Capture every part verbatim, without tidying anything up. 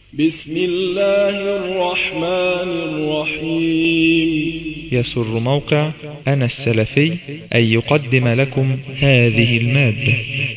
بسم الله الرحمن الرحيم. يسر موقع أنا السلفي أن يقدم لكم هذه المادة.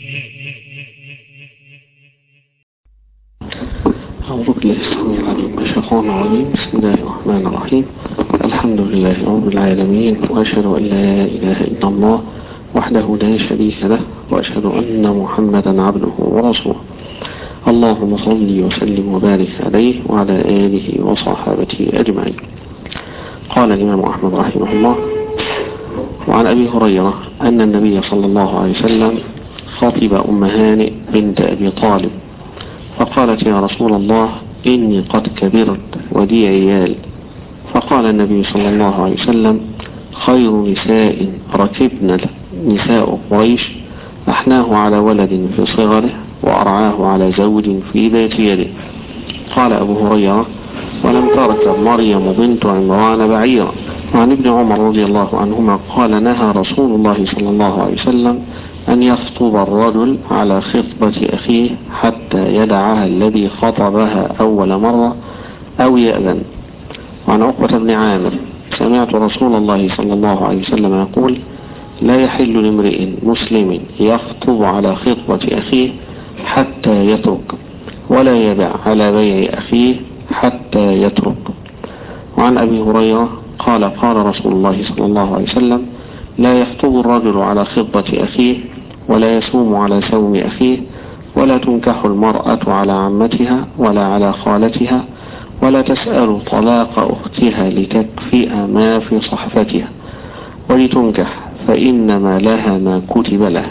أعوذ بالله السميع العليم من الشيطان الرجيم. بسم الله الرحمن الرحيم. الحمد لله رب العالمين، وأشهد أن لا إله إلا الله وحده لا شريك له، وأشهد أن محمدا عبده ورسوله. اللهم صل وسلم وبارك عليه وعلى آله وصحابته أجمعين. قال الإمام أحمد رحمه الله: وعن أبي هريرة أن النبي صلى الله عليه وسلم خطب أم هانئ بنت أبي طالب فقالت: يا رسول الله، إني قد كبرت ولي عيال. فقال النبي صلى الله عليه وسلم: خير نساء ركبن نساء قريش أحناه على ولد في صغره وأرعاه على زوج في ذات يده. قال أبو هريرة: ولم تركب مريم بنت عمران بعيرا. وعن ابن عمر رضي الله عنهما قال: نهى رسول الله صلى الله عليه وسلم أن يخطب الرجل على خطبة أخيه حتى يدعها الذي خطبها أول مرة أو يأذن. وعن عقبة بن عامر: سمعت رسول الله صلى الله عليه وسلم يقول: لا يحل لامرئ مسلم يخطب على خطبة أخيه حتى يترك، ولا يدع على بيع أخيه حتى يترك. وعن أبي هريرة قال: قال رسول الله صلى الله عليه وسلم: لا يخطب الرجل على خطبة أخيه، ولا يصوم على صوم أخيه، ولا تنكح المرأة على عمتها ولا على خالتها، ولا تسأل طلاق أختها لتكفئ ما في صحفتها، ولتنكح فإنما لها ما كتب لها.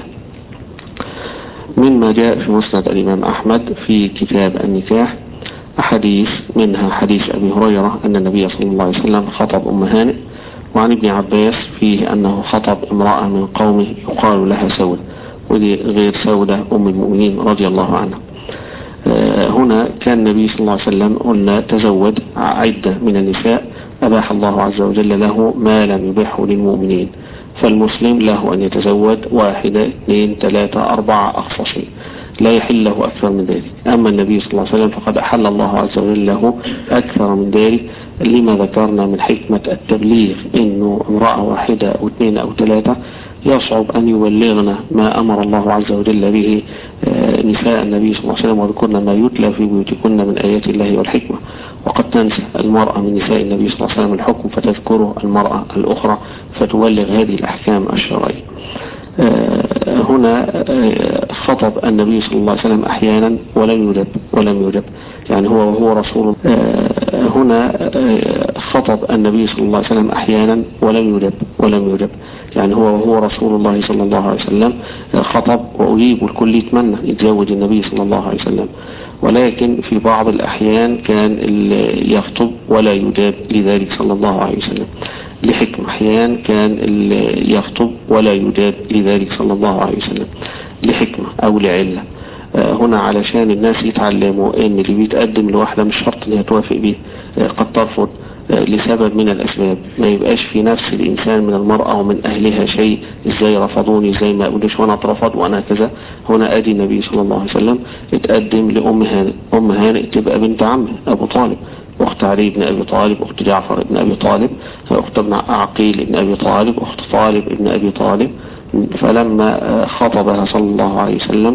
مما جاء في مسند الإمام أحمد في كتاب النكاح أحاديث، منها حديث أبي هريرة أن النبي صلى الله عليه وسلم خطب أم هانئ. وعن ابن عباس فيه أنه خطب امرأة من قومه يقال لها سودة، ودي غير سودة أم المؤمنين رضي الله عنها. هنا كان النبي صلى الله عليه وسلم قلنا تزوج عدة من النساء أباح الله عز وجل له ما لم يباحه للمؤمنين، فالمسلم له أن يتزوج واحدة اثنين ثلاثة أربعة أقصى شيء، لا يحل له أكثر من ذلك. أما النبي صلى الله عليه وسلم فقد أحل الله عز وجل له أكثر من ذلك، لما ذكرنا من حكمة التبليغ، إنه امرأة واحدة أو اثنين أو ثلاثة يصعب أن يبلغنا ما أمر الله عز وجل به نساء النبي صلى الله عليه وسلم، وذكرنا ما يتلى في بيوتكن من آيات الله والحكمة. وقد تنسى المرأة من نساء النبي صلى الله عليه وسلم الحكم فتذكره المرأة الأخرى فتبلغ هذه الأحكام الشرعية. هنا خطب النبي صلى الله عليه وسلم أحيانا ولم يجب ولم يجب يعني هو وهو رسول. هنا خطب النبي صلى الله عليه وسلم أحيانا ولم يجب ولم يجب يعني هو وهو رسول الله صلى الله عليه وسلم خطب وأجيب، والكل يتمنى يتزوج النبي صلى الله عليه وسلم، ولكن في بعض الأحيان كان يخطب ولا يجاب لذلك صلى الله عليه وسلم لحكم. أحيان كان يخطب ولا يجاب لذلك صلى الله عليه وسلم لحكمة أو لعلة. هنا علشان الناس يتعلموا ان اللي بيتقدم لوحدة مش شرط ان توافق به، قد ترفض لسبب من الأسباب، ما يبقاش في نفس الإنسان من المرأة ومن أهلها شيء، إزاي رفضوني، إزاي ما أقولش وأنا اترفض وأنا كذا. هنا أدي النبي صلى الله عليه وسلم اتقدم لأم هانئ. أم هانئ تبقى بنت عمه أبو طالب، أخت علي بن أبي طالب، أخت جعفر بن أبي طالب، أخت ابن عقيل بن أبي طالب، أخت طالب بن أبي طالب. فلما خطبها صلى الله عليه وسلم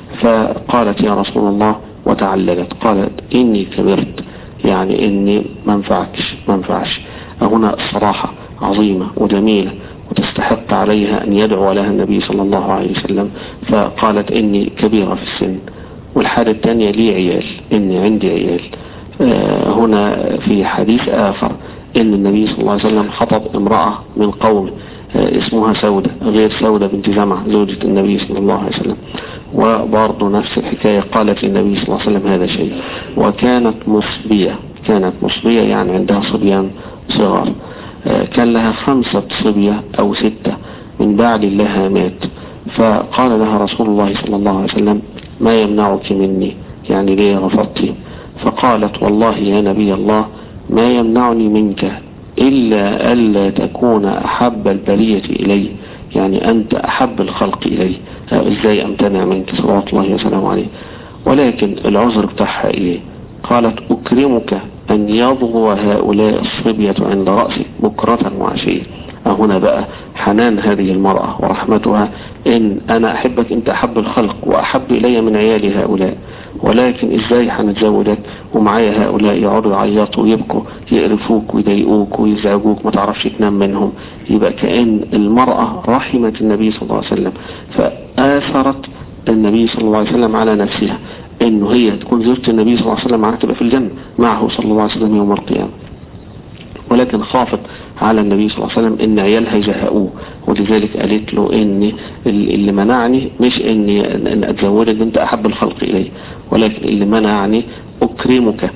فقالت: يا رسول الله، وتعللت قالت: إني كبرت، يعني إني ما منفعكش ما منفعش. هنا الصراحة عظيمة وجميلة وتستحق عليها أن يدعو لها النبي صلى الله عليه وسلم، فقالت: إني كبيرة في السن. والحالة الثانية: لي عيال، إني عندي عيال. آه هنا في حديث آخر إن النبي صلى الله عليه وسلم خطب امرأة من قوم آه اسمها سودة غير سودة بنت زمعة زوجة النبي صلى الله عليه وسلم، وبرضه نفس الحكاية قالت للنبي صلى الله عليه وسلم هذا شيء. وكانت مصبية كانت مصبية يعني عندها صبيان صغار. آه كان لها خمسة صبية أو ستة من بعد الله مات. فقال لها رسول الله صلى الله عليه وسلم: ما يمنعك مني، يعني ليه رفضتي؟ فقالت: والله يا نبي الله، ما يمنعني منك إلا ألا تكون أحب البرية إلي، يعني أنت أحب الخلق إلي، إزاي أمتنع منك صلوات الله وسلامه عليه. ولكن العذر بتاعها إيه؟ قالت أكرمك أن يضغو هؤلاء الصبية عند رأسك بكرة وعشية. هنا بقى حنان هذه المرأة ورحمتها، إن أنا أحبك أنت أحب الخلق وأحب إلي من عيالي هؤلاء، ولكن إزاي هنتزوجك ومعايا هؤلاء يقعدوا يعيطوا ويبكوا يقرفوك ويضايقوك ويزعجوك ما تعرفش تنام منهم. يبقى كأن المرأة رحمت النبي صلى الله عليه وسلم، فآثرت النبي صلى الله عليه وسلم على نفسها، إنه هي تكون زوجة النبي صلى الله عليه وسلم معها تبقى في الجنة معه صلى الله عليه وسلم يوم القيامة. ولكن خافت على النبي صلى الله عليه وسلم ان عيالها يزهقوه، ولذلك قالت له ان اللي منعني مش اني ان اتزوجك انت احب الخلق الي، ولكن اللي منعني اكرمك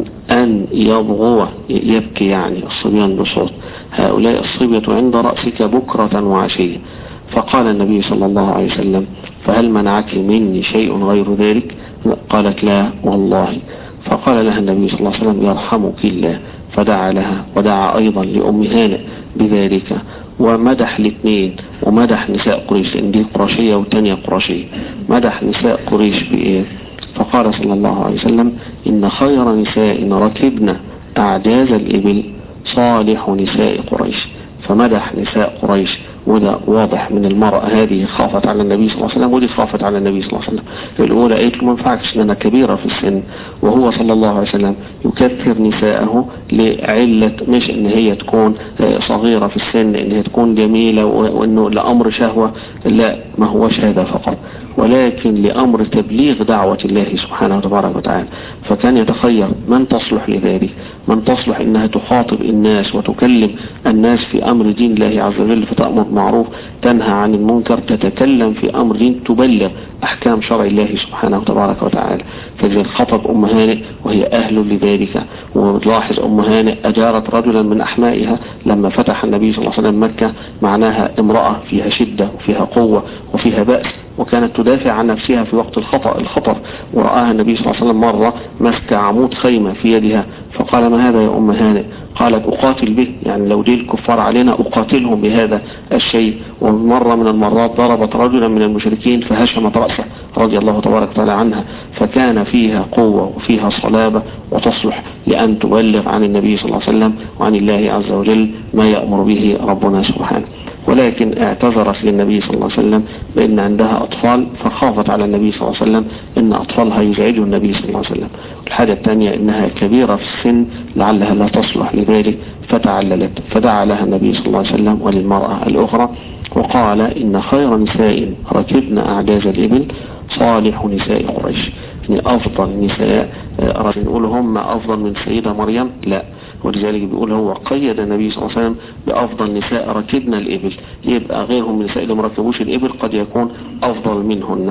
ان يضغو يبكي يعني الصبيان بصوت هؤلاء الصبية عند رأسك بكرة وعشية. فقال النبي صلى الله عليه وسلم فهل منعك مني شيء غير ذلك؟ قالت لا والله. فقال لها النبي صلى الله عليه وسلم يرحمك الله، فدعا لها ودعا أيضا لأم هانئ بذلك، ومدح الاثنين ومدح نساء قريش، لأن دي قرشية والتانية قرشية. مدح نساء قريش بإيه؟ فقال صلى الله عليه وسلم إن خير نساء ركبنا أعجاز الإبل صالح نساء قريش. فمدح نساء قريش، وده واضح من المرأة هذه خافت على النبي صلى الله عليه وسلم، ودي خافت على النبي صلى الله عليه وسلم. الأولى قالت له ما ينفعش لأنها كبيرة في السن، وهو صلى الله عليه وسلم يكثر نساءه لعلة مش ان هي تكون صغيرة في السن، ان هي تكون جميلة وانه لأمر شهوة، لا ما هوش هذا فقط، ولكن لأمر تبليغ دعوة الله سبحانه وتبارك وتعالى. فكان يتخير من تصلح لذلك، من تصلح انها تخاطب الناس وتكلم الناس في امر دين الله عز وجل، فتأمر بالمعروف تنهى عن المنكر، تتكلم في امر دين تبلغ احكام شرع الله سبحانه وتبارك وتعالى. فإذا خطب ام هانئ وهي اهل لذلك. وتلاحظ ام هانئ اجارت رجلا من احمائها لما فتح النبي صلى الله عليه وسلم مكة، معناها امرأة فيها شدة وفيها قوة وفيها بأس، وكانت تدافع عن نفسها في وقت الخطأ الخطر. ورآها النبي صلى الله عليه وسلم مرة مسك عمود خيمة في يدها، فقال ما هذا يا أم هانئ؟ قالت أقاتل به، يعني لو دي الكفار علينا أقاتلهم بهذا الشيء. ومرة من المرات ضربت رجلا من المشركين فهشمت رأسه رضي الله تبارك وتعالى عنها، فكان فيها قوة وفيها صلابة وتصلح لأن تبلغ عن النبي صلى الله عليه وسلم وعن الله عز وجل ما يأمر به ربنا سبحانه. ولكن اعتذرت للنبي صلى الله عليه وسلم بأن عندها أطفال، فخافت على النبي صلى الله عليه وسلم أن أطفالها يزعجوا النبي صلى الله عليه وسلم. الحاجة الثانية أنها كبيرة في السن لعلها لا تصلح لذلك، فتعللت، فدعا لها النبي صلى الله عليه وسلم وللمرأة الأخرى وقال إن خير نساء ركبنا أعجاز الإبل صالح نساء قريش. يعني أفضل نساء، أراد نقول هم أفضل من سيدة مريم؟ لا، ولذلك بيقول هو قيد النبي صلى الله عليه وسلم بأفضل نساء ركبنا الإبل، يبقى غيرهم من النساء اللي مركبوش الإبل قد يكون أفضل منهن.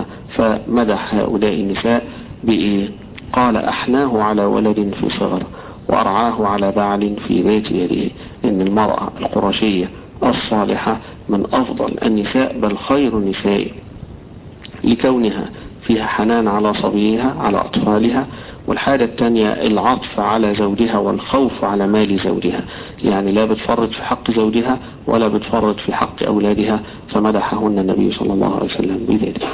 فمدح هؤلاء النساء بإيه؟ قال أحناه على ولد في صغر وأرعاه على بعل في بيت يديه. إن المرأة القرشية الصالحة من أفضل النساء بل خير النساء، لكونها فيها حنان على صبيها على أطفالها. والحاجة الثانية العطف على زوجها والخوف على مال زوجها، يعني لا بتفرط في حق زوجها ولا بتفرط في حق أولادها، فمدحهن النبي صلى الله عليه وسلم بذلك.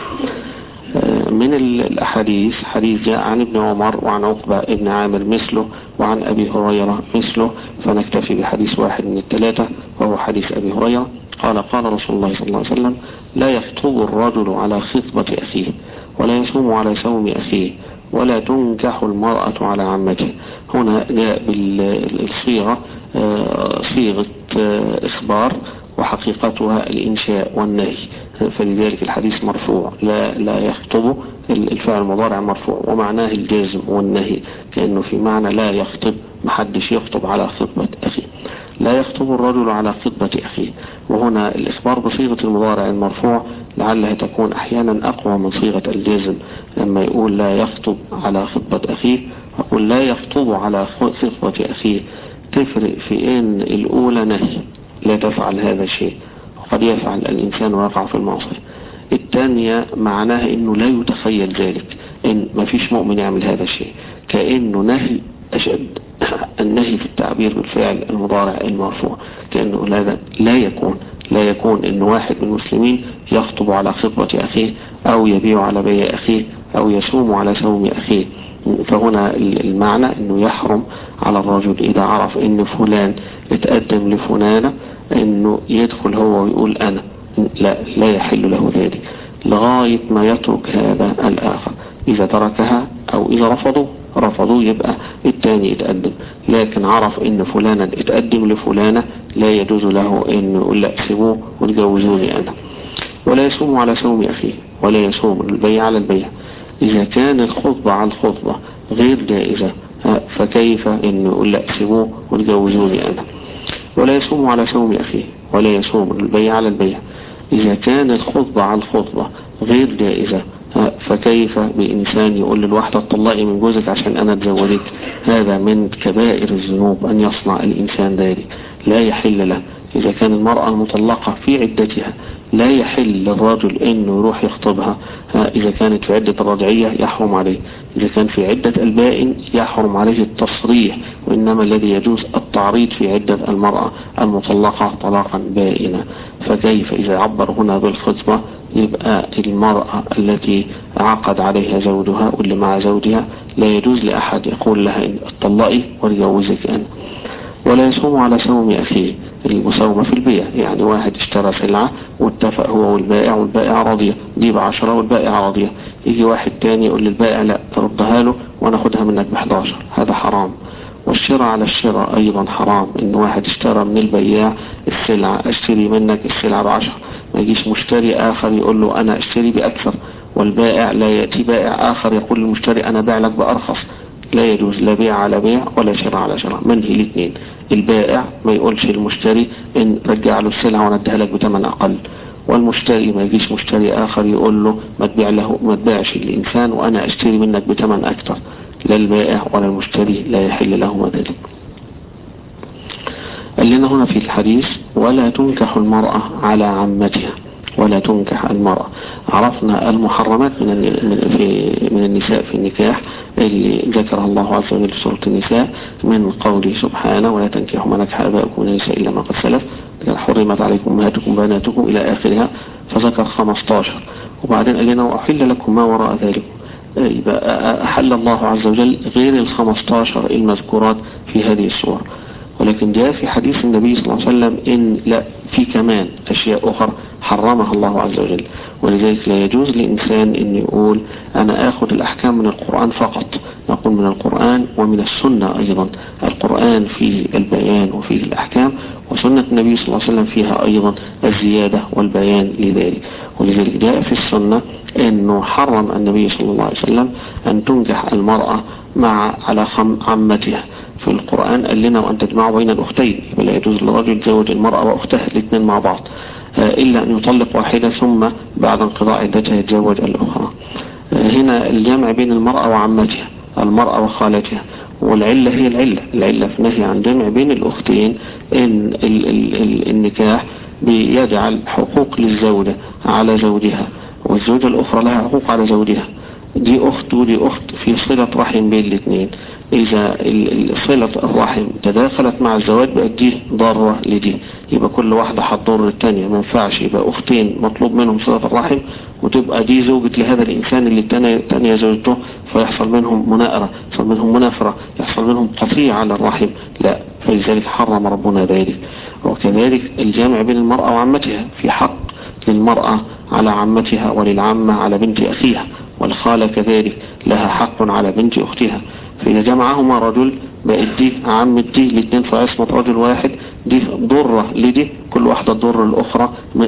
من الأحاديث حديث جاء عن ابن عمر وعن عقبة ابن عامر مثله وعن أبي هريرة مثله، فنكتفي بحديث واحد من الثلاثة وهو حديث أبي هريرة. قال قال رسول الله صلى الله عليه وسلم لا يخطب الرجل على خطبة أخيه ولا يصوم على صوم أخيه ولا تنكح المرأة على عمته. هنا جاء بالصيغة صيغة إخبار وحقيقتها الإنشاء والنهي، فلذلك الحديث مرفوع. لا لا يخطب الفعل المضارع مرفوع ومعناه الجزم والنهي، كأنه في معنى لا يخطب، محدش يخطب على خطبة أخيه. لا يخطب الرجل على خطبة أخيه، وهنا الإخبار بصيغة المضارع المرفوع لعلها تكون أحيانا أقوى من صيغة الجزم. لما يقول لا يخطب على خطبة أخيه أقول لا يخطب على خطبة أخيه، تفرق في إن الأولى نهي لا تفعل هذا الشيء، وقد يفعل الإنسان ويقع في المعصية. الثانية معناها إنه لا يتخيل ذلك، إن ما فيش مؤمن يعمل هذا الشيء، كأنه نهي أشد النهي في التعبير بالفعل المضارع المرفوع، كأنه لا, لا يكون لا يكون إن واحد من المسلمين يخطب على خطبة أخيه أو يبيع على بيع أخيه أو يصوم على صوم أخيه. فهنا المعنى انه يحرم على الرجل اذا عرف ان فلان اتقدم لفلانة انه يدخل هو ويقول انا، لا لا يحل له ذلك لغاية ما يترك هذا الاخر. اذا تركها او اذا رفضوا رفضوا يبقى التاني يتقدم، لكن عرف ان فلانا اتقدم لفلانة لا يجوز له انه يقول لا سيبوه وتجوزوني انا. ولا يصوم على صوم اخيه، ولا يصوم البيع على البيع. اذا كان الخطبة على الخطبة غير جائزة فكيف انه يقول لا سيبوه وتجوزوني انا. ولا يصوم على صوم اخيه، ولا يصوم البيع على البيع. اذا كان الخطبة على الخطبة غير جائزة فكيف بإنسان يقول للواحدة طلقي من جوزك عشان أنا أتزوجك؟ هذا من كبائر الذنوب أن يصنع الإنسان ذلك، لا يحل له. إذا كان المرأة المطلقة في عدتها لا يحل للرجل إنه يروح يخطبها. إذا كانت في عدة الرجعية يحرم عليه، إذا كان في عدة البائن يحرم عليه التصريح، وإنما الذي يجوز التعريض في عدة المرأة المطلقة طلاقا بائنا. فكيف إذا عبر هنا بالخطبة يبقى المرأة التي عقد عليها زوجها واللي مع زوجها لا يجوز لأحد يقول لها إن اطلقي واتجوزك أنا. ولا يصوم على صوم أخيه، المساومة في البيع، يعني واحد اشترى سلعة واتفق هو والبائع والبائع راضية، دي بعشرة والبائع راضية، يجي واحد تاني يقول للبائع لا تردها له وانا اخدها منك بحداشر، هذا حرام. والشراء على الشراء ايضا حرام، ان واحد اشترى من البياع السلعة اشتري منك السلعة بعشر، ما يجيش مشتري اخر يقول له انا اشتري باكثر، والبائع لا يأتي بائع اخر يقول للمشتري انا باع لك بارخص. لا يجوز لا بيع على بيع ولا شراء على شراء، منهي الاثنين. البائع ما يقولش للمشتري ان رجع له السلعة وانا اديها لك بثمن اقل، والمشتري ما يجيش مشتري اخر يقول له ما تبيع له ما تبيعش الانسان وانا اشتري منك بثمن اكثر. لا البائع ولا المشتري لا يحل لهما ذلك. قال لنا هنا في الحديث ولا تنكح المرأة على عمتها، ولا تنكح المرأة. عرفنا المحرمات من من النساء في النكاح اللي ذكرها الله عز وجل في سورة النساء، من قوله سبحانه ولا تنكحوا ما نكح آباؤكم من النساء إلا ما قد سلف، حرمت عليكم أمهاتكم بناتكم إلى آخرها، فذكر خمستاشر. وبعدين قال لنا وأحل لكم ما وراء ذلك، يبقى أحل الله عز وجل غير الخمستاشر المذكورات في هذه السورة. ولكن جاء في حديث النبي صلى الله عليه وسلم إن لا في كمان أشياء أخرى حرمها الله عز وجل، ولذلك لا يجوز لإنسان إن يقول أنا أخذ الأحكام من القرآن فقط. نقول من القرآن ومن السنة أيضا. القرآن فيه البيان وفيه الأحكام، وسنة النبي صلى الله عليه وسلم فيها أيضا الزيادة والبيان لذلك. ولذلك جاء في السنة أنه حرم النبي صلى الله عليه وسلم أن تنكح المرأة مع على عمتها. في القرآن قال لنا وأن تجمعوا بين الأختين، لا يجوز للرجل يتزوج المرأة وأختها الاثنين مع بعض، إلا أن يطلق واحدة ثم بعد انقضاء عدتها يتزوج الأخرى. هنا الجمع بين المرأة وعمتها، المرأة وخالتها، والعلة هي العلة العلة في نهي عن جمع بين الأختين إن ال ال ال النكاح بيجعل حقوق للزوجة على زوجها، والزوجة الأخرى لها حقوق على زوجها. دي أخت ودي أخت في صلة رحم بين الاثنين. إذا صلة الرحم تداخلت مع الزواج بقت دي ضارة لدي، يبقى كل واحدة هتضر الثانية. ما ينفعش يبقى أختين مطلوب منهم صلة الرحم وتبقى دي زوجة لهذا الإنسان اللي الثانية زوجته، فيحصل منهم مناقرة، يحصل منهم منافرة، يحصل منهم قطيع على الرحم. لا، فلذلك حرم ربنا ذلك. وكذلك الجامع بين المرأة وعمتها، في حق للمرأة على عمتها وللعمة على بنت أخيها، والخالة كذلك لها حق على بنت أختها. فإذا جمعهما رجل بقت دي عمة دي الاثنين في عصمة رجل واحد، دي ضرة لدي، كل واحدة تضر الأخرى،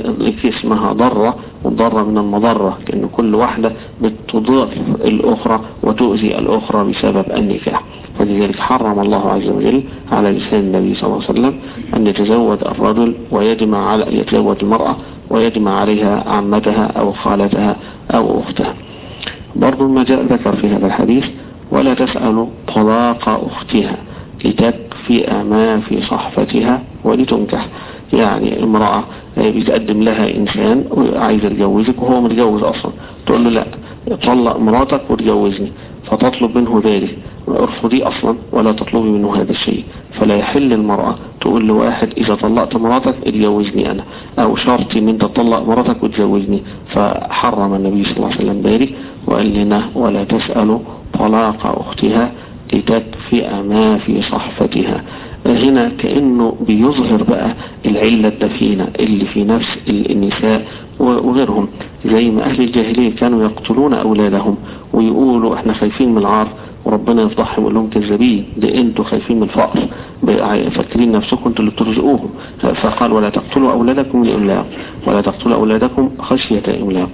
اسمها ضرة، والضرة من المضرة، لأن كل واحدة بتضر الأخرى وتؤذي الأخرى بسبب النكاح. فلذلك حرم الله عز وجل على لسان النبي صلى الله عليه وسلم أن يتزوج الرجل ويجمع على يتزوج المرأة ويجمع عليها عمتها أو خالتها أو أختها. برضو ما جاء ذكر في هذا الحديث ولا تسأل طلاق أختها لتكفئ ما في صحفتها ولتنكح. يعني امرأة بيتقدم لها إنسان وعايز يتجوزك وهو متجوز أصلا، تقول له لا طلق مراتك وتجوزني، فتطلب منه ذلك، ارفضي أصلا ولا تطلبي منه هذا الشيء. فلا يحل المرأة تقول لواحد إذا طلقت مراتك اتجوزني أنا، أو شرطي من تطلق مراتك وتجوزني. فحرم النبي صلى الله عليه وسلم ذلك وقال لنا ولا تسألوا طلاق أختها لتكفئ ما في صحفتها. هنا كأنه بيظهر بقى العلة الدفينة اللي في نفس النساء وغيرهم، زي ما أهل الجاهلية كانوا يقتلون أولادهم ويقولوا احنا خايفين من العار، وربنا يفضحهم ويقول لهم كذابين، ده انتوا خايفين من الفقر، فاكرين نفسكم انتوا اللي بترزقوهم. فقال ولا تقتلوا أولادكم لإملاق ولا تقتلوا أولادكم خشية إملاق.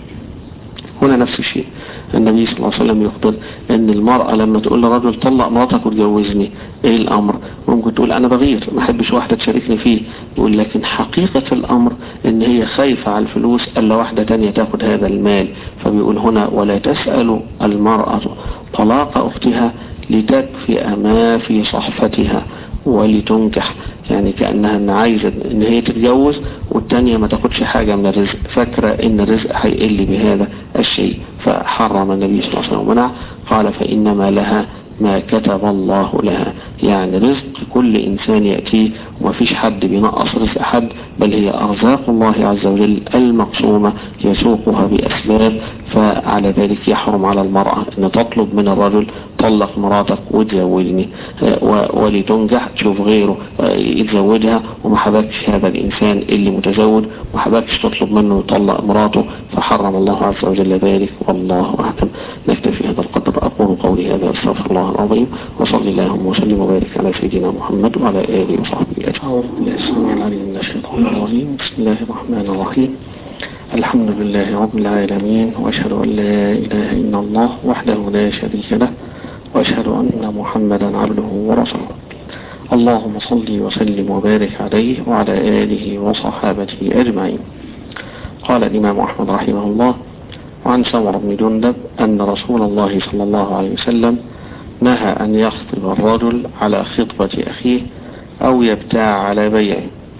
هنا نفس الشيء، النبي صلى الله عليه وسلم يخبر ان المرأة لما تقول لرجل طلق مراتك وتجوزني، ايه الامر؟ ممكن تقول انا بغير ما احبش واحدة تشاركني فيه، يقول لكن حقيقة الامر ان هي خايفة على الفلوس الا واحدة تانية تاخد هذا المال. فبيقول هنا ولا تسأل المرأة طلاق اختها لتكفئ ما في صحفتها ولتنكح، يعني كأنها ان عايزة ان هي تتجوز والتانية ما تاخدش حاجة من الرزق، فاكرة ان الرزق هيقل بهذا الشيء. فحرم النبي صلى الله عليه وسلم ومنع، قال فإنما لها ما كتب الله لها، يعني رزق كل إنسان يأتيه وما فيش حد بينقص رزق حد، بل هي أرزاق الله عز وجل المقسومة يسوقها بأسباب. فعلى ذلك يحرم على المرأة أن تطلب من الرجل طلق مراتك وتزوجني ولتنجح، تشوف غيره يتزوجها وما حبكش هذا الإنسان اللي متزوج وما حبكش تطلب منه يطلق مراته، فحرم الله عز وجل ذلك. والله أعلم. نكتفي هذا القدر. أقول قولي هذا واستغفر الله العظيم، وصلي اللهم وسلم وبارك على سيدنا محمد وعلى آله وصحبه أجمعين. أعوذ بالله السميع العليم من الشيطان الرجيم. بسم الله الرحمن الرحيم. الحمد لله رب العالمين، وأشهد أن لا إله إلا الله وحده لا شريك له، وأشهد أن محمدا عبده ورسوله. اللهم صل وسلم وبارك عليه وعلى آله وصحابته أجمعين. قال الإمام أحمد رحمه الله: وعن سمر بن جندب أن رسول الله صلى الله عليه وسلم نهى أن يخطب الرجل على خطبة أخيه أو يبتاع على بيعه.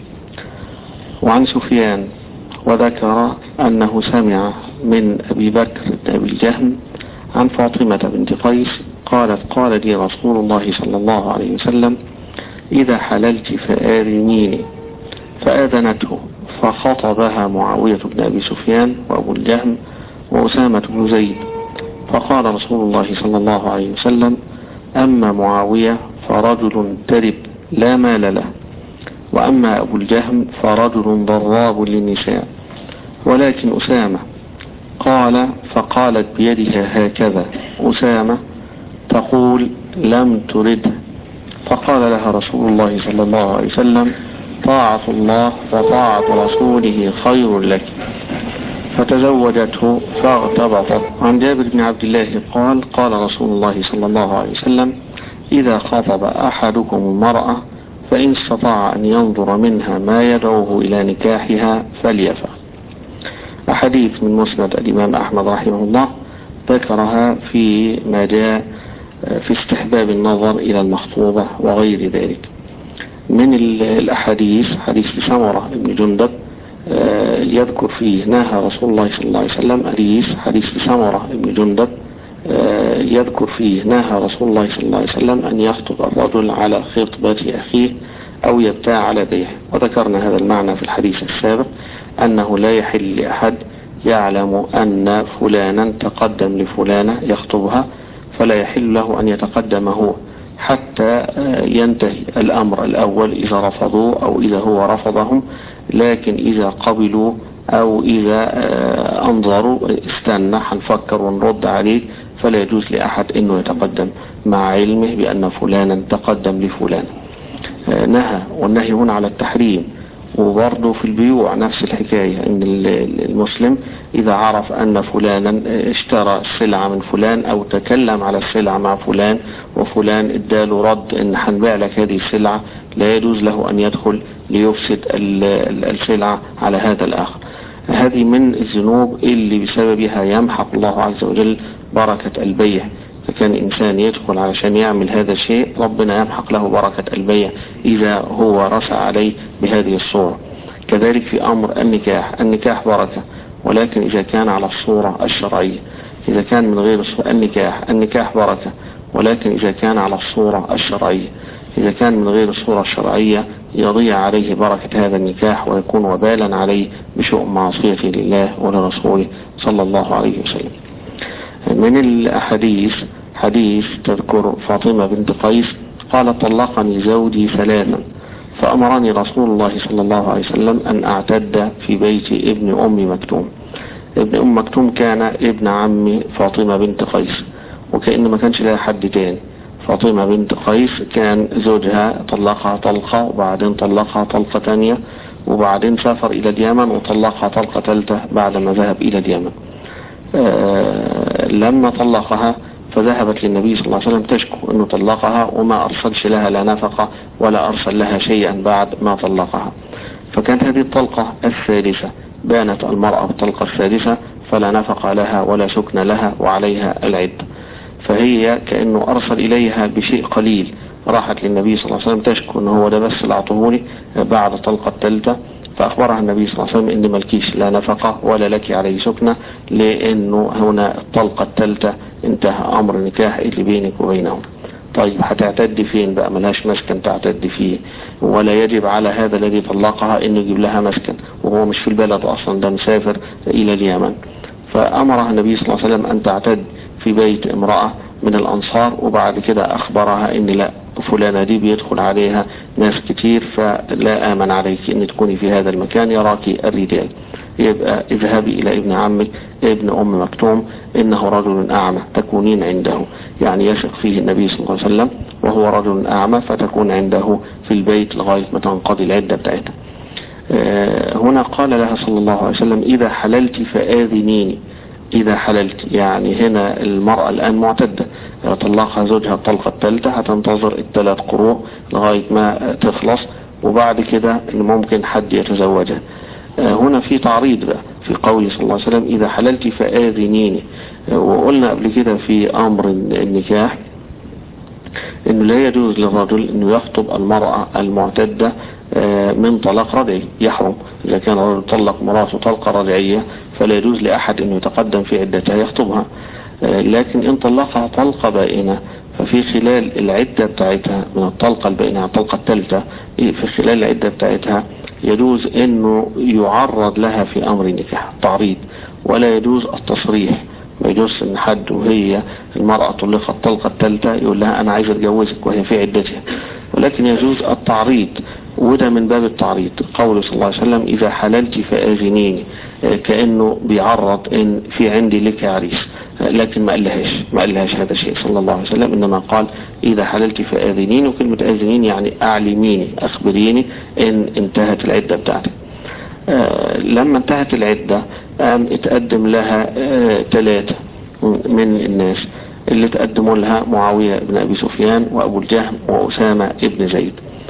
وعن سفيان وذكر أنه سمع من أبي بكر بن أبي الجهم عن فاطمة بنت قيس قالت: قال لي رسول الله صلى الله عليه وسلم: إذا حللت فآذنيني. فآذنته، فخطبها معاوية بن أبي سفيان وأبو الجهم وأسامة بن زيد. فقال رسول الله صلى الله عليه وسلم: أما معاوية فرجل ترب لا مال له، وأما أبو الجهم فرجل ضراب للنساء، ولكن أسامة. قال: فقالت بيدها هكذا أسامة تقول: لم ترده. فقال لها رسول الله صلى الله عليه وسلم: طاعة الله وطاعة رسوله خير لك. فتزوجته فاغتبطت. عن جابر بن عبد الله قال: قال رسول الله صلى الله عليه وسلم: إذا خاطب أحدكم المرأة فإن استطاع أن ينظر منها ما يدعوه إلى نكاحها فليفعل. أحاديث من مسند الإمام أحمد رحمه الله ذكرها في ما جاء في استحباب النظر إلى المخطوبة وغير ذلك. من الأحاديث حديث سمرة بن جندب يذكر فيه نهى رسول الله صلى الله عليه وسلم حديث حديث سمرة بن جندب يذكر فيه نهى رسول الله صلى الله عليه وسلم أن يخطب الرجل على خطبة أخيه أو يبتاع على بيعه. وذكرنا هذا المعنى في الحديث السابق، أنه لا يحل لأحد يعلم أن فلانا تقدم لفلانة يخطبها فلا يحل له أن يتقدم هو حتى ينتهي الأمر الأول إذا رفضوا أو إذا هو رفضهم. لكن إذا قبلوا أو إذا أنظروا استنى هنفكر ونرد عليه، فلا يجوز لأحد أنه يتقدم مع علمه بأن فلانا تقدم لفلان. نهى، والنهي هنا على التحريم. وبرضه في البيوع نفس الحكاية، ان المسلم اذا عرف ان فلانا اشترى السلعة من فلان او تكلم على السلعة مع فلان وفلان اداله رد ان هنبيع لك هذه السلعة، لا يجوز له ان يدخل ليفسد السلعة على هذا الاخر. هذه من الذنوب اللي بسببها يمحق الله عز وجل بركة البيع. فكان إنسان يدخل علشان يعمل هذا الشيء، ربنا يمحق له بركة البيع إذا هو رسى عليه بهذه الصورة. كذلك في أمر النكاح، النكاح بركة، ولكن إذا كان على الصورة الشرعية. إذا كان من غير النكاح، النكاح بركة، ولكن إذا كان على الصورة الشرعية. إذا كان من غير الصورة الشرعية يضيع عليه بركة هذا النكاح ويكون وبالا عليه بشؤم معصية لله ولرسوله صلى الله عليه وسلم. من الأحاديث حديث تذكر فاطمة بنت قيس قال طلقني زوجي ثلاثا فأمرني رسول الله صلى الله عليه وسلم أن أعتد في بيت ابن أم مكتوم. ابن أم مكتوم كان ابن عم فاطمة بنت قيس، وكأن ما كانش لها حد تاني. فاطمة بنت قيس كان زوجها طلقها طلقة وبعدين طلقها طلقة تانية وبعدين سافر إلى اليمن وطلقها طلقة ثالثة بعد ما ذهب إلى اليمن. آه لما طلقها فذهبت للنبي صلى الله عليه وسلم تشكو أنه طلقها وما أرسلش لها لا نفقة ولا أرسل لها شيئا بعد ما طلقها. فكانت هذه الطلقة الثالثة، بانت المرأة بالطلقة الثالثة فلا نفقة لها ولا سكن لها وعليها العدة. فهي كأنه أرسل إليها بشيء قليل، راحت للنبي صلى الله عليه وسلم تشكو أنه هو ده بس اللي أعطوهولي بعد الطلقة الثالثة. فأخبرها النبي صلى الله عليه وسلم إن ملكيش لا نفقة ولا لك عليه سكنة، لأنه هنا الطلقة الثالثة انتهى أمر النكاح اللي بينك وبينهم. طيب هتعتد فين بقى؟ ملهاش مسكن تعتد فيه، ولا يجب على هذا الذي طلقها إنه يجيب لها مسكن وهو مش في البلد أصلا، ده مسافر إلى اليمن. فأمرها النبي صلى الله عليه وسلم أن تعتد في بيت امرأة من الأنصار، وبعد كده أخبرها إن لا فلانة دي بيدخل عليها ناس كتير فلا آمن عليك إن تكوني في هذا المكان يراك الرجال. يبقى اذهبي إلى ابن عمك ابن أم مكتوم إنه رجل أعمى تكونين عنده، يعني يثق فيه النبي صلى الله عليه وسلم وهو رجل أعمى فتكون عنده في البيت لغاية ما تنقضي العدة بتاعتها. هنا قال لها صلى الله عليه وسلم إذا حللت فآذنيني. إذا حللت يعني هنا المرأة الآن معتدة، طلقها زوجها الطلقة الثالثة، هتنتظر الثلاث قروء لغاية ما تخلص وبعد كده ممكن حد يتزوجها. هنا في تعريض بقى في قوله صلى الله عليه وسلم إذا حللت فآذنيني. وقلنا قبل كده في أمر النكاح إنه لا يجوز للرجل إنه يخطب المرأة المعتدة من طلاق رجعي، يحرم. إذا كان الرجل طلق مراته طلقة رجعية فلا يجوز لأحد إنه يتقدم في عدتها يخطبها. لكن إن طلقها طلقة بائنة ففي خلال العدة بتاعتها من الطلقة البائنة الطلقة الثالثة، في خلال العدة بتاعتها يجوز إنه يعرض لها في أمر النكاح تعريض، ولا يجوز التصريح. ما يجوز ان حد وهي المرأة طلقت الطلقة الثالثة يقول لها انا عايز اتجوزك وهي في عدتها، ولكن يجوز التعريض، وده من باب التعريض. قوله صلى الله عليه وسلم اذا حللت فآذنيني، كأنه بيعرض ان في عندي لك عريس، لكن ما قالهاش ما قالهاش هذا الشيء صلى الله عليه وسلم، انما قال اذا حللت فآذنيني، وكلمة آذنيني يعني اعلميني اخبريني ان انتهت العدة بتاعتك. آه لما انتهت العدة قام اتقدم لها ثلاثة آه من الناس اللي تقدموا لها معاوية بن أبي سفيان وأبو الجهم وأسامة ابن زيد.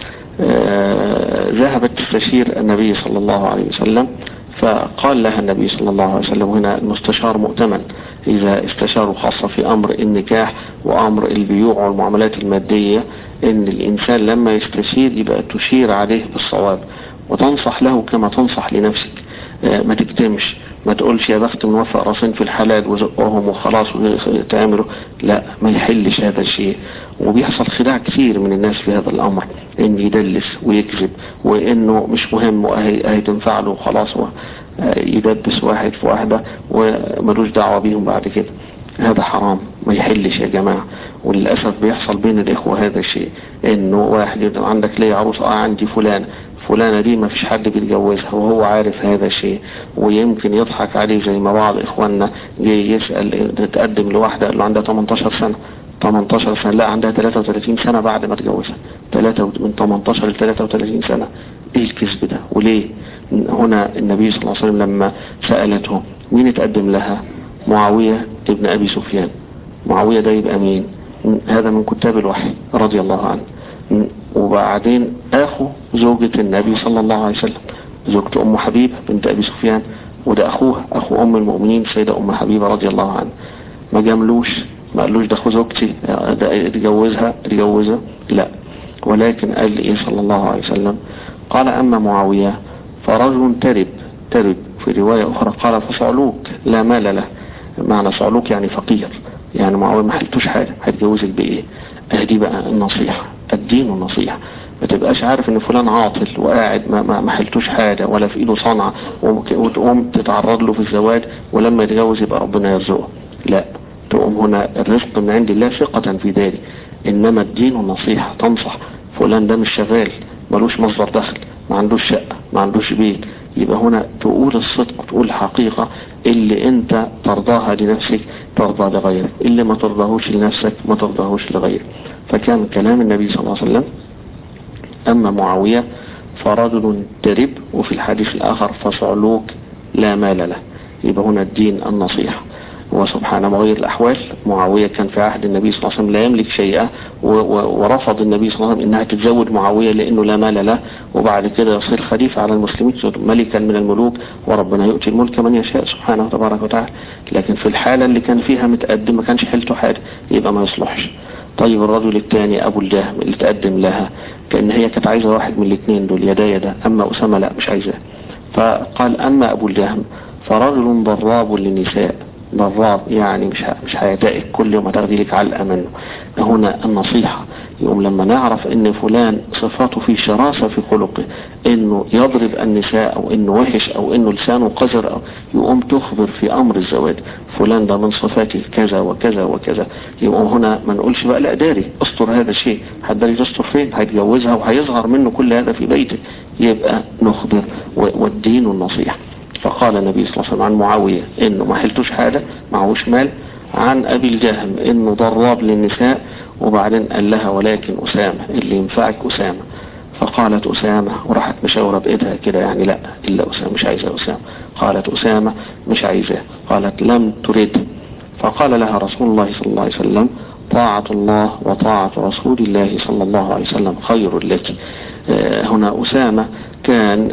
آه ذهبت تستشير النبي صلى الله عليه وسلم، فقال لها النبي صلى الله عليه وسلم هنا المستشار مؤتمن إذا استشاروا، خاصة في أمر النكاح وأمر البيوع والمعاملات المادية، إن الإنسان لما يستشير يبقى تشير عليه بالصواب وتنصح له كما تنصح لنفسك. ما تكتمش، ما تقولش يا بخت موفق راسين في الحلال وزقهم وخلاص وتعملوا، لا، ما يحلش هذا الشيء. وبيحصل خداع كثير من الناس في هذا الأمر، إن يدلس ويكذب وإنه مش مهم وهي تنفع له وخلاص، يدبس واحد في واحدة وملوش دعوة بيهم بعد كده. هذا حرام، ما يحلش يا جماعة. وللأسف بيحصل بين الإخوة هذا الشيء، إنه واحد يقول عندك ليه عروس؟ آه عندي فلان فلانة دي ما فيش حد بيتجوزها وهو عارف هذا الشيء، ويمكن يضحك عليه زي ما بعض إخواننا جاي يسأل تقدم لواحدة اللي عندها ثمانية عشر سنة ثمانية عشر سنة، لا عندها ثلاثة وثلاثين سنة بعد ما تجوزها، ثلاثة من ثمانية عشر ل ثلاثة وثلاثين سنة. ايه الكذب ده وليه؟ هنا النبي صلى الله عليه وسلم لما سألته مين اتقدم لها؟ معاوية ابن أبي سفيان. معاوية ده يبقى مين؟ هذا من كتاب الوحي رضي الله عنه، وبعدين اخو زوجة النبي صلى الله عليه وسلم، زوجة ام حبيبة بنت ابي سفيان، وده اخوها اخو ام المؤمنين سيدة ام حبيبة رضي الله عنها. ما جاملوش، ما قالوش ده اخو زوجتي ده اتجوزها اتجوزها، لا، ولكن قال لي صلى الله عليه وسلم قال اما معاوية فرجل ترب ترب في رواية اخرى قال فصعلوك لا مال له. معنى صعلوك يعني فقير، يعني معاوية ما حلتوش حاجة، هتجوزك بايه؟ اهدي بقى النصيحة، الدين والنصيحة. ما تبقاش عارف ان فلان عاطل وقاعد ما, ما, ما حلتوش حاجة ولا في ايده صنعة وتقوم تتعرض له في الزواج ولما يتجوز يبقى ربنا يرزقه. لا، تقوم هنا الرزق من عند الله ثقة في ذلك. إنما الدين النصيحة، تنصح فلان ده مش شغال، ملوش مصدر دخل، ما عندوش شقة، ما عندوش بيت، يبقى هنا تقول الصدق، تقول الحقيقة اللي انت ترضاها لنفسك ترضى لغيرك، اللي ما ترضاهوش لنفسك ما ترضاهوش لغيرك. فكان كلام النبي صلى الله عليه وسلم. أما معاوية فرجل درب، وفي الحديث الآخر فصعلوك لا مال له. يبقى هنا الدين النصيحة. وسبحان مغير الأحوال، معاوية كان في عهد النبي صلى الله عليه وسلم لا يملك شيئا، ورفض النبي صلى الله عليه وسلم انها تتزوج معاوية لانه لا مال له، وبعد كده يصير خليفة على المسلمين، ملكا من الملوك، وربنا يؤتي الملك من يشاء سبحانه تبارك وتعالى. لكن في الحالة اللي كان فيها متقدم ما كانش حيلته حاجة، يبقى ما يصلحش. طيب الرجل الثاني ابو الجهم اللي تقدم لها، كأن هي كانت عايزة واحد من الاثنين دول، يدا يدا، اما اسامة لا مش عايزاه. فقال اما ابو الجهم فرجل ضراب للنساء، ضراب يعني مش مش هيتائك كل يوم هتاخدي لك علقة منه. هنا النصيحة. يقوم لما نعرف ان فلان صفاته في شراسة في خلقه، انه يضرب النساء او انه وحش او انه لسانه قذر، أو يقوم تخبر في امر الزواج فلان ده من صفاته كذا وكذا وكذا. يقوم هنا ما نقولش بقى لا داري استر هذا الشيء، هتداري تستر فين؟ هيتجوزها وهيظهر منه كل هذا في بيته. يبقى نخبر، والدين النصيحة. فقال النبي صلى الله عليه وسلم عن معاوية انه ما حلتوش حاجة، معهوش مال. عن ابي الجهم انه ضراب للنساء، وبعدين قال لها ولكن اسامة اللي ينفعك اسامة. فقالت اسامة، وراحت مشاورة بايدها كده يعني لا الا اسامة، مش عايزة اسامة. قالت اسامة مش عايزاه. قالت لم تريد. فقال لها رسول الله صلى الله عليه وسلم طاعة الله وطاعة رسول الله صلى الله عليه وسلم خير لك. هنا أسامة كان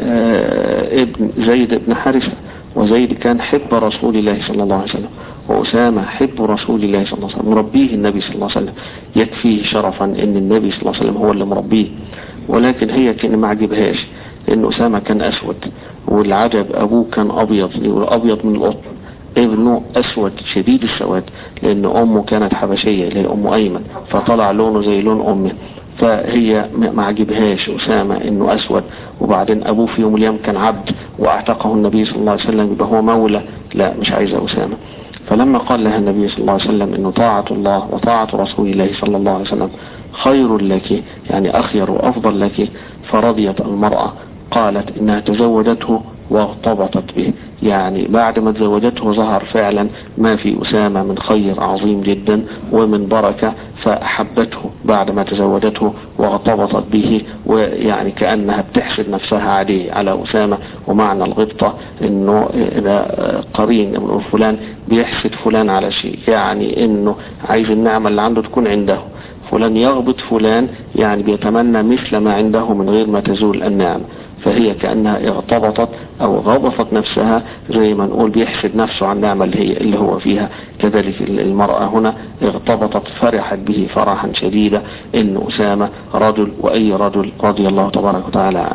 ابن زيد بن حارثة، وزيد كان حب رسول الله صلى الله عليه وسلم، وأسامة حب رسول الله صلى الله عليه وسلم، مربيه النبي صلى الله عليه وسلم. يكفيه شرفا ان النبي صلى الله عليه وسلم هو اللي مربيه. ولكن هي كان ما عجبهاش ان أسامة كان أسود، والعجب أبوه كان أبيض، أبيض من القطن، ابنه أسود شديد السواد، لأن أمه كانت حبشية اللي هي أم أيمن، فطلع لونه زي لون أمه. فهي ما عجبهاش أسامة انه اسود، وبعدين ابوه في يوم اليوم كان عبد واعتقه النبي صلى الله عليه وسلم يبقى هو مولى، لا مش عايزة أسامة. فلما قال لها النبي صلى الله عليه وسلم انه طاعة الله وطاعة رسول الله صلى الله عليه وسلم خير لك، يعني اخير وافضل لك، فرضيت المرأة. قالت انها تزوجته وارتبطت به، يعني بعد ما تزوجته ظهر فعلا ما في أسامة من خير عظيم جدا ومن بركة، فأحبته بعد ما تزوجته وارتبطت به، ويعني كأنها بتحسد نفسها عليه على أسامة. ومعنى الغبطة انه قرين من فلان بيحسد فلان على شيء، يعني انه عايز النعمة اللي عنده تكون عنده. فلان يغبط فلان يعني بيتمنى مثل ما عنده من غير ما تزول النعمة. فهي كأنها ارتبطت او غضفت نفسها، زي ما نقول بيحسد نفسه عن النعمة اللي هي اللي هو فيها. كذلك المرأة هنا ارتبطت، فرحت به فرحا شديدا ان أسامة رجل، واي رجل رضي الله تبارك وتعالى عنه.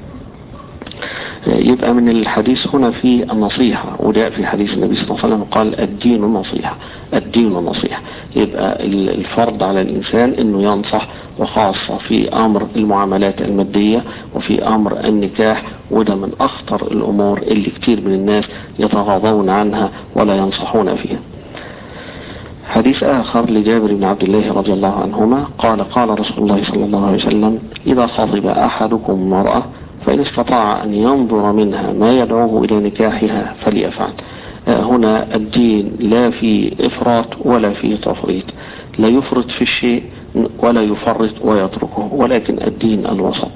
يبقى من الحديث هنا في النصيحة، وده في حديث النبي صلى الله عليه وسلم قال الدين النصيحة، الدين النصيحة. يبقى الفرض على الإنسان انه ينصح، وخاصة في امر المعاملات المادية وفي امر النكاح، وده من اخطر الامور اللي كتير من الناس يتغاضون عنها ولا ينصحون فيها. حديث آخر لجابر بن عبد الله رضي الله عنهما قال قال رسول الله صلى الله عليه وسلم إذا خطب أحدكم مرأة فإن استطاع أن ينظر منها ما يدعوه إلى نكاحها فليفعل. هنا الدين لا في إفراط ولا في تفريط، لا يفرط في الشيء ولا يفرط ويتركه، ولكن الدين الوسط.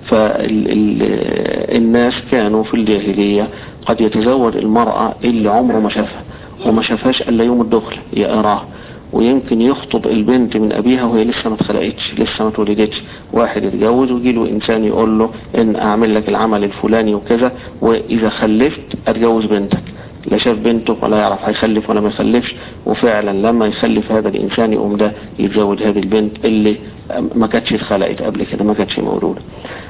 فالناس كانوا في الجاهلية قد يتزوج المرأة اللي عمره ما شافها وما شافهاش إلا يوم الدخل يقراه، ويمكن يخطب البنت من أبيها وهي لسه ما اتخلقتش، لسه ما اتولدتش. واحد يتجوز ويجي له إنسان يقول له إن أعمل لك العمل الفلاني وكذا، وإذا خلفت أتجوز بنتك. لا شاف بنته ولا يعرف هيخلف ولا ما يخلفش، وفعلا لما يخلف هذا الإنسان يقوم ده يتزوج هذه البنت اللي ما كانتش اتخلقت قبل كده، ما كانتش مولودة.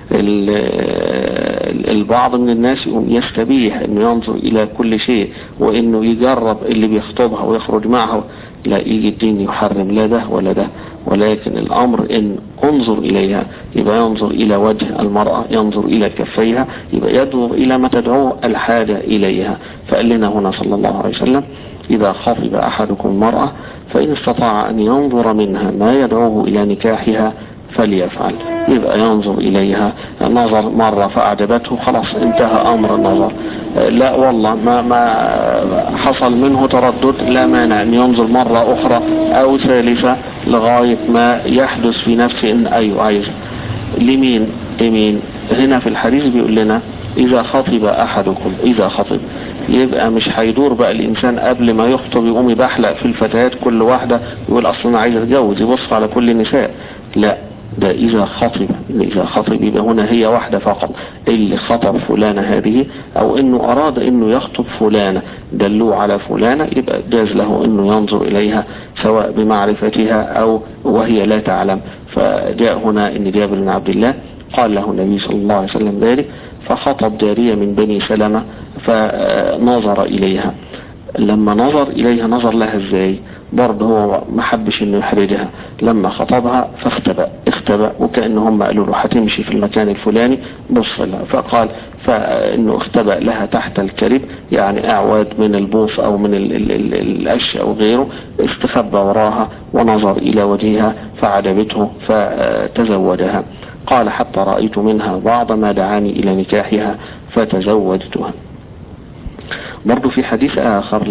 البعض من الناس يقوم يستبيح انه ينظر الى كل شيء وانه يجرب اللي بيخطبها ويخرج معها. لا، يجي الدين يحرم لا ده ولا ده، ولكن الامر ان انظر اليها يبقى ينظر الى وجه المرأة، ينظر الى كفيها، يبقى ينظر الى ما تدعو الحاجة اليها. فقال لنا هنا صلى الله عليه وسلم إذا خطب أحدكم المرأة فإن استطاع أن ينظر منها ما يدعوه إلى نكاحها فليفعل. يبقى ينظر إليها نظر مرة فأعجبته خلاص انتهى أمر النظر. لا والله ما, ما حصل منه تردد لا مانع أن ينظر مرة أخرى أو ثالثة لغاية ما يحدث في نفسه إن أيوة عايز. لمين لمين هنا في الحديث بيقول لنا إذا خطب أحدكم إذا خطب، يبقى مش هيدور بقى الإنسان قبل ما يخطب يقوم يبحلق في الفتيات كل واحدة يقول أصلا عايز أتجوز يبص على كل النساء، لا ده إذا خطب. إذا خطب يبقى هنا هي واحدة فقط اللي خطب فلانة هذه، أو إنه أراد إنه يخطب فلانة دلوا على فلانة، يبقى جاز له إنه ينظر إليها سواء بمعرفتها أو وهي لا تعلم. فجاء هنا إن جابر بن عبد الله قال له النبي صلى الله عليه وسلم ذلك، فخطب جارية من بني سلمة فنظر إليها. لما نظر إليها نظر لها إزاي؟ برضه هو ما حبش إنه يحرجها. لما خطبها فاختبأ اختبأ وكأنه هم قالوا له هتمشي في المكان الفلاني بص لها، فقال فإنه اختبأ لها تحت الكرب، يعني أعواد من البوص أو من ال ال ال الأش أو غيره، استخبى وراها ونظر إلى وجهها فعجبته فتزوجها. قال حتى رأيت منها بعض ما دعاني إلى نكاحها فتزوجتها. برضو في حديث آخر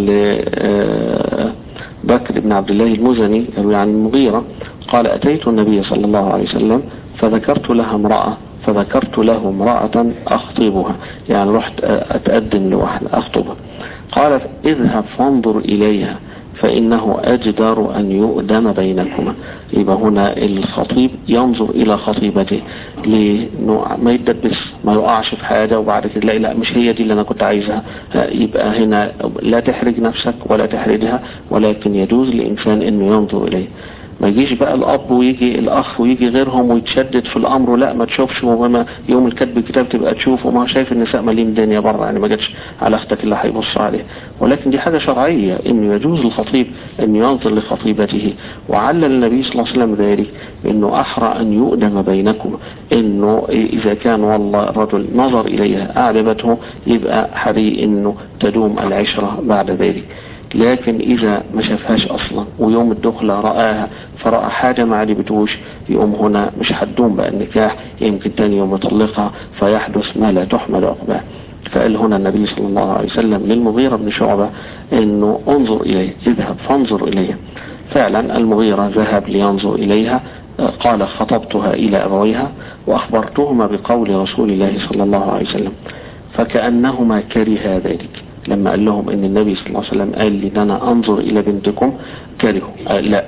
لبكر بن عبد الله المزني يروي عن المغيرة قال أتيت النبي صلى الله عليه وسلم فذكرت لها امرأة فذكرت له امرأة أخطبها، يعني رحت أتقدم لواحدة أخطبها. قال اذهب فانظر إليها فإنه أجدر أن يؤدم بينكما. يبقى هنا الخطيب ينظر إلى خطيبته لأنه ما يدبس ما يقعش في حاجة وبعد كده لا لا مش هي دي اللي أنا كنت عايزها. يبقى هنا لا تحرج نفسك ولا تحرجها، ولكن يجوز لإنسان أنه ينظر إليه. ما يجيش بقى الأب ويجي الأخ ويجي غيرهم ويتشدد في الأمر، لا ما تشوفش، وما يوم الكتب الكتاب تبقى تشوف وما شايف النساء مالين الدنيا بره، يعني ما جاتش على أختك اللي هيبص عليه. ولكن دي حاجة شرعية إنه يجوز للخطيب أن ينظر لخطيبته، وعلل النبي صلى الله عليه وسلم ذلك إنه أحرى أن يؤدم بينكم، إنه إذا كان والله الرجل نظر إليها أعجبته يبقى حري إنه تدوم العشرة بعد ذلك. لكن إذا ما شافهاش أصلا ويوم الدخلة رآها فرأى حاجة ما عجبتوش يوم هنا مش هتدوم بقى النكاح، يمكن تاني يوم يطلقها فيحدث ما لا تحمل عقباه. فقال هنا النبي صلى الله عليه وسلم للمغيرة بن شعبة إنه انظر إليه، اذهب فانظر إليها. فعلا المغيرة ذهب لينظر إليها. قال خطبتها إلى أبويها وأخبرتهما بقول رسول الله صلى الله عليه وسلم، فكأنهما كرها ذلك. لما قال لهم ان النبي صلى الله عليه وسلم قال لي ان انا انظر الى بنتكم كرهوا آه لا.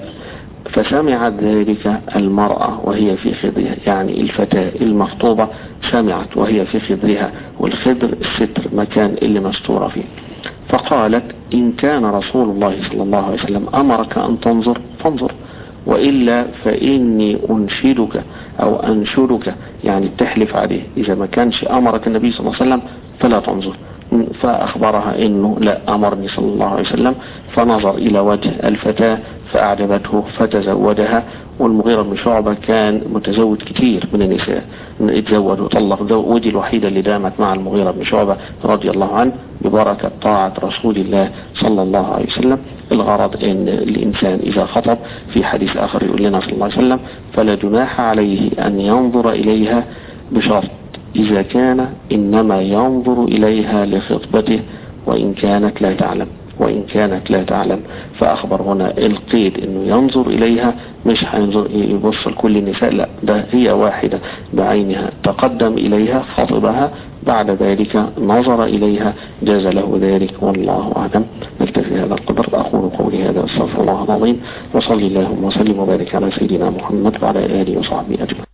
فسمعت ذلك المرأة وهي في خدرها، يعني الفتاة المخطوبة سمعت وهي في خدرها، والخدر الستر مكان اللي مستورة فيه. فقالت إن كان رسول الله صلى الله عليه وسلم أمرك أن تنظر فانظر، وإلا فإني أنشدك أو أنشدك، يعني تحلف عليه، إذا ما كانش أمرك النبي صلى الله عليه وسلم فلا تنظر. فأخبرها إنه لا أمرني صلى الله عليه وسلم، فنظر إلى وجه الفتاة فأعجبته فتزوجها. والمغيرة بن شعبة كان متزوج كتير من النساء، اتزوج وطلق، ودي الوحيدة اللي دامت مع المغيرة بن شعبة رضي الله عنه ببركة طاعة رسول الله صلى الله عليه وسلم. الغرض ان الانسان اذا خطب في حديث اخر يقول لنا صلى الله عليه وسلم فلا جناح عليه ان ينظر اليها بشرط إذا كان إنما ينظر إليها لخطبته وإن كانت لا تعلم وإن كانت لا تعلم. فأخبر هنا القيد إنه ينظر إليها، مش هينظر يبص لكل النساء، لا ده هي واحدة بعينها تقدم إليها خطبها، بعد ذلك نظر إليها جاز له ذلك، والله أعلم. نكتفي هذا القدر. أقول قولي هذا، استغفر الله العظيم، وصلي اللهم وسلم وبارك على سيدنا محمد وعلى آله وصحبه أجمعين.